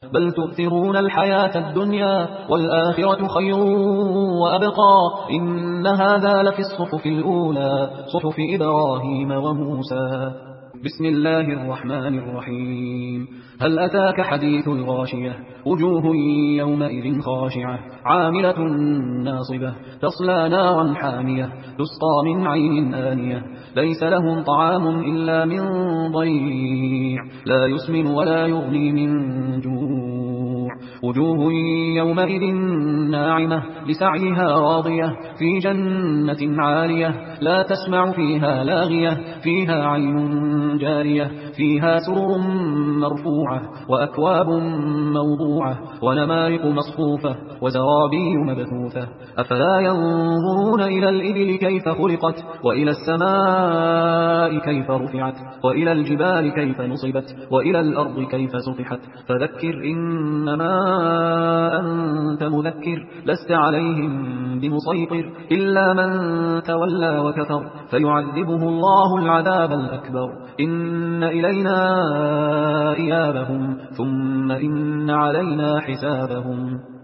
بل تؤثرون الحياة الدنيا والآخرة خير وأبقى إن هذا لفي الصحف الأولى صحف إبراهيم وموسى. بسم الله الرحمن الرحيم. هل أتاك حديث الغاشية وجوه يومئذ خاشعة عاملة ناصبة تصلى نارا حامية تسقى من عين آنية ليس لهم طعام إلا من ضريع لا يسمن ولا يغني من جوع وجوه يومئذ ناعمة لسعيها راضية في جنة عالية لا تسمع فيها لاغية فيها عين جارية فيها سرر مرفوعة وأكواب موضوعة ونمارق مصفوفة وزرابي مبثوثة أفلا ينظرون إلى الإبل كيف خلقت وإلى السماء كيف رفعت وإلى الجبال كيف نصبت وإلى الأرض كيف سطحت فذكر إنما أنت مذكر لست عليهم بمسيطر إلا من تولى وكفر فيعذبه الله العذاب الأكبر إن إلينا إيابهم ثم إن علينا حسابهم.